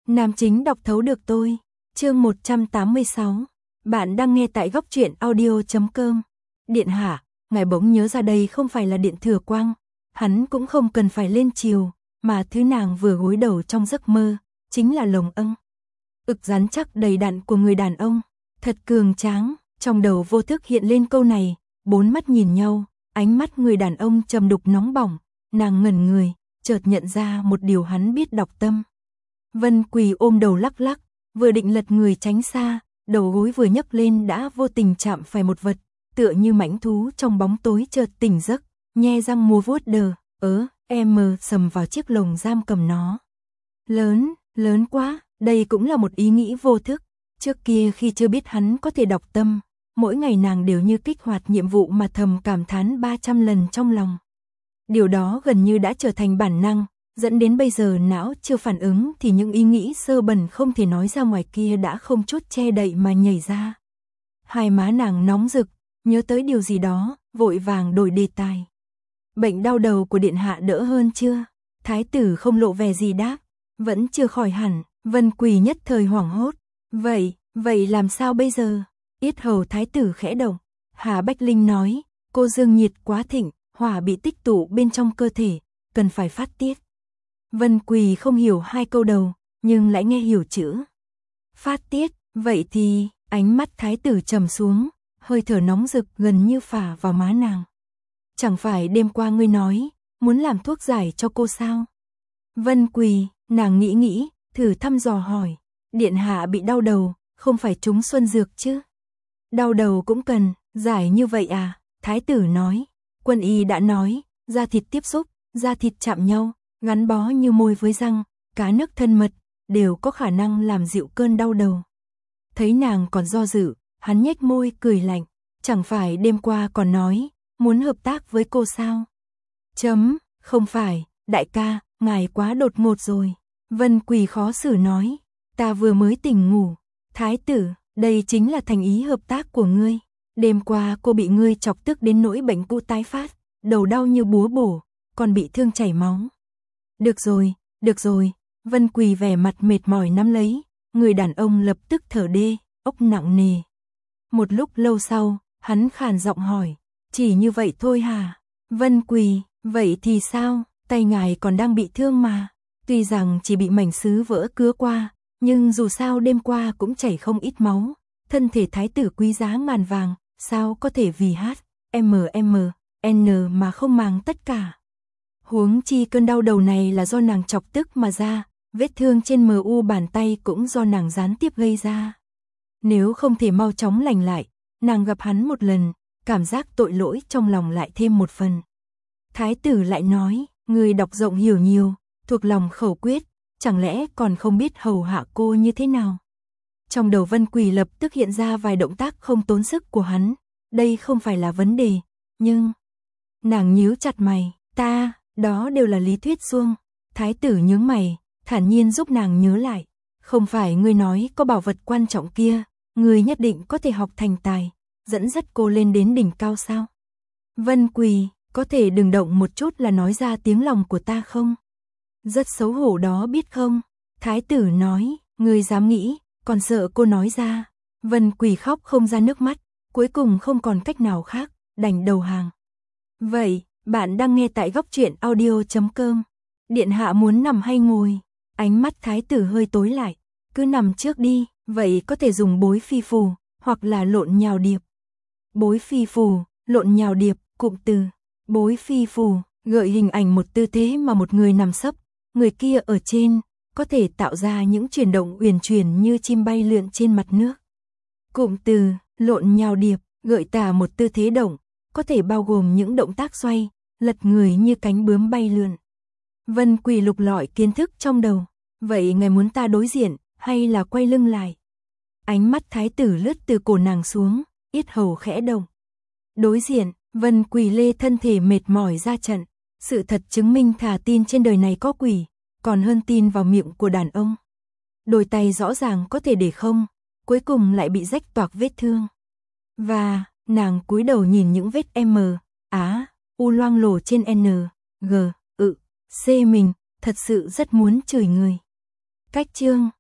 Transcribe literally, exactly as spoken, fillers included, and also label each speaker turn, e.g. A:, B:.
A: Nam chính đọc thấu được tôi. Chương một trăm tám mươi sáu. Bạn đang nghe tại góc truyện audio chấm com. Điện hạ, ngài bỗng nhớ ra đây không phải là Điện Thừa Quang, hắn cũng không cần phải lên triều, mà thứ nàng vừa gối đầu trong giấc mơ chính là lồng ưng. Ực rắn chắc đầy đặn của người đàn ông, thật cường tráng. Trong đầu vô thức hiện lên câu này, bốn mắt nhìn nhau, ánh mắt người đàn ông trầm đục nóng bỏng, nàng ngẩn người, chợt nhận ra một điều hắn biết đọc tâm. Vân Quỳ ôm đầu lắc lắc, vừa định lật người tránh xa, đầu gối vừa nhấc lên đã vô tình chạm phải một vật, tựa như mãnh thú trong bóng tối chợt tỉnh giấc, nhe răng múa vuốt đờ, ớ, em sầm vào chiếc lồng giam cầm nó. Lớn, lớn quá, đây cũng là một ý nghĩ vô thức. Trước kia khi chưa biết hắn có thể đọc tâm, mỗi ngày nàng đều như kích hoạt nhiệm vụ mà thầm cảm thán ba trăm lần trong lòng. Điều đó gần như đã trở thành bản năng, dẫn đến bây giờ não chưa phản ứng thì những ý nghĩ sơ bẩn không thể nói ra ngoài kia đã không chút che đậy mà nhảy ra. Hai má nàng nóng rực, nhớ tới điều gì đó, vội vàng đổi đề tài. Bệnh đau đầu của điện hạ đỡ hơn chưa? Thái tử không lộ vẻ gì đáp, vẫn chưa khỏi hẳn. Vân Quỳ nhất thời hoảng hốt. Vậy, vậy làm sao bây giờ? Yết hầu thái tử khẽ động. Hà Bách Linh nói, cô dương nhiệt quá thịnh, hỏa bị tích tụ bên trong cơ thể, cần phải phát tiết. Vân Quỳ không hiểu hai câu đầu, nhưng lại nghe hiểu chữ phát tiết. Vậy thì, ánh mắt thái tử trầm xuống, hơi thở nóng rực gần như phả vào má nàng. Chẳng phải đêm qua ngươi nói, muốn làm thuốc giải cho cô sao? Vân Quỳ, nàng nghĩ nghĩ, thử thăm dò hỏi. Điện hạ bị đau đầu, không phải trúng xuân dược chứ? Đau đầu cũng cần, giải như vậy à? Thái tử nói. Quân y đã nói, da thịt tiếp xúc, da thịt chạm nhau, gắn bó như môi với răng, cá nước thân mật, đều có khả năng làm dịu cơn đau đầu. Thấy nàng còn do dự, hắn nhếch môi cười lạnh. Chẳng phải đêm qua còn nói, muốn hợp tác với cô sao? Chấm, không phải, đại ca, ngài quá đột ngột rồi. Vân Quỳ khó xử nói, ta vừa mới tỉnh ngủ. Thái tử, đây chính là thành ý hợp tác của ngươi. Đêm qua cô bị ngươi chọc tức đến nỗi bệnh cũ tái phát, đầu đau như búa bổ, còn bị thương chảy máu. Được rồi, được rồi, Vân Quỳ vẻ mặt mệt mỏi nắm lấy, người đàn ông lập tức thở đê, ốc nặng nề. Một lúc lâu sau, hắn khàn giọng hỏi, chỉ như vậy thôi hả? Vân Quỳ, vậy thì sao, tay ngài còn đang bị thương mà. Tuy rằng chỉ bị mảnh sứ vỡ cứa qua, nhưng dù sao đêm qua cũng chảy không ít máu. Thân thể thái tử quý giá ngàn vàng, sao có thể vì hát, em em, en mà không màng tất cả. Huống chi cơn đau đầu này là do nàng chọc tức mà ra, vết thương trên mờ u bàn tay cũng do nàng gián tiếp gây ra. Nếu không thể mau chóng lành lại, nàng gặp hắn một lần, cảm giác tội lỗi trong lòng lại thêm một phần. Thái tử lại nói, người đọc rộng hiểu nhiều, thuộc lòng khẩu quyết, chẳng lẽ còn không biết hầu hạ cô như thế nào? Trong đầu Vân Quỳ lập tức hiện ra vài động tác không tốn sức của hắn, đây không phải là vấn đề, nhưng... Nàng nhíu chặt mày, ta, đó đều là lý thuyết suông. Thái tử nhướng mày, thản nhiên giúp nàng nhớ lại, không phải ngươi nói có bảo vật quan trọng kia, ngươi nhất định có thể học thành tài, dẫn dắt cô lên đến đỉnh cao sao? Vân Quỳ, có thể đừng động một chút là nói ra tiếng lòng của ta không? Rất xấu hổ đó biết không? Thái tử nói, ngươi dám nghĩ, còn sợ cô nói ra. Vân Quỳ khóc không ra nước mắt, cuối cùng không còn cách nào khác, đành đầu hàng. Vậy, bạn đang nghe tại góc truyện audio chấm com. Điện hạ muốn nằm hay ngồi? Ánh mắt thái tử hơi tối lại, cứ nằm trước đi, vậy có thể dùng bối phi phù, hoặc là lộn nhào điệp. Bối phi phù, lộn nhào điệp, cụm từ. Bối phi phù, gợi hình ảnh một tư thế mà một người nằm sấp, người kia ở trên, có thể tạo ra những chuyển động uyển chuyển như chim bay lượn trên mặt nước. Cụm từ, lộn nhào điệp, gợi tả một tư thế động, có thể bao gồm những động tác xoay, lật người như cánh bướm bay lượn. Vân Quỳ lục lọi kiến thức trong đầu, vậy ngài muốn ta đối diện, hay là quay lưng lại? Ánh mắt thái tử lướt từ cổ nàng xuống, yết hầu khẽ động. Đối diện, Vân Quỳ lê thân thể mệt mỏi ra trận, sự thật chứng minh thà tin trên đời này có quỷ, còn hơn tin vào miệng của đàn ông. Đôi tay rõ ràng có thể để không, cuối cùng lại bị rách toạc vết thương. Và, nàng cúi đầu nhìn những vết M, Á, U loang lổ trên N, G, ự, C mình, thật sự rất muốn chửi người. Cách chương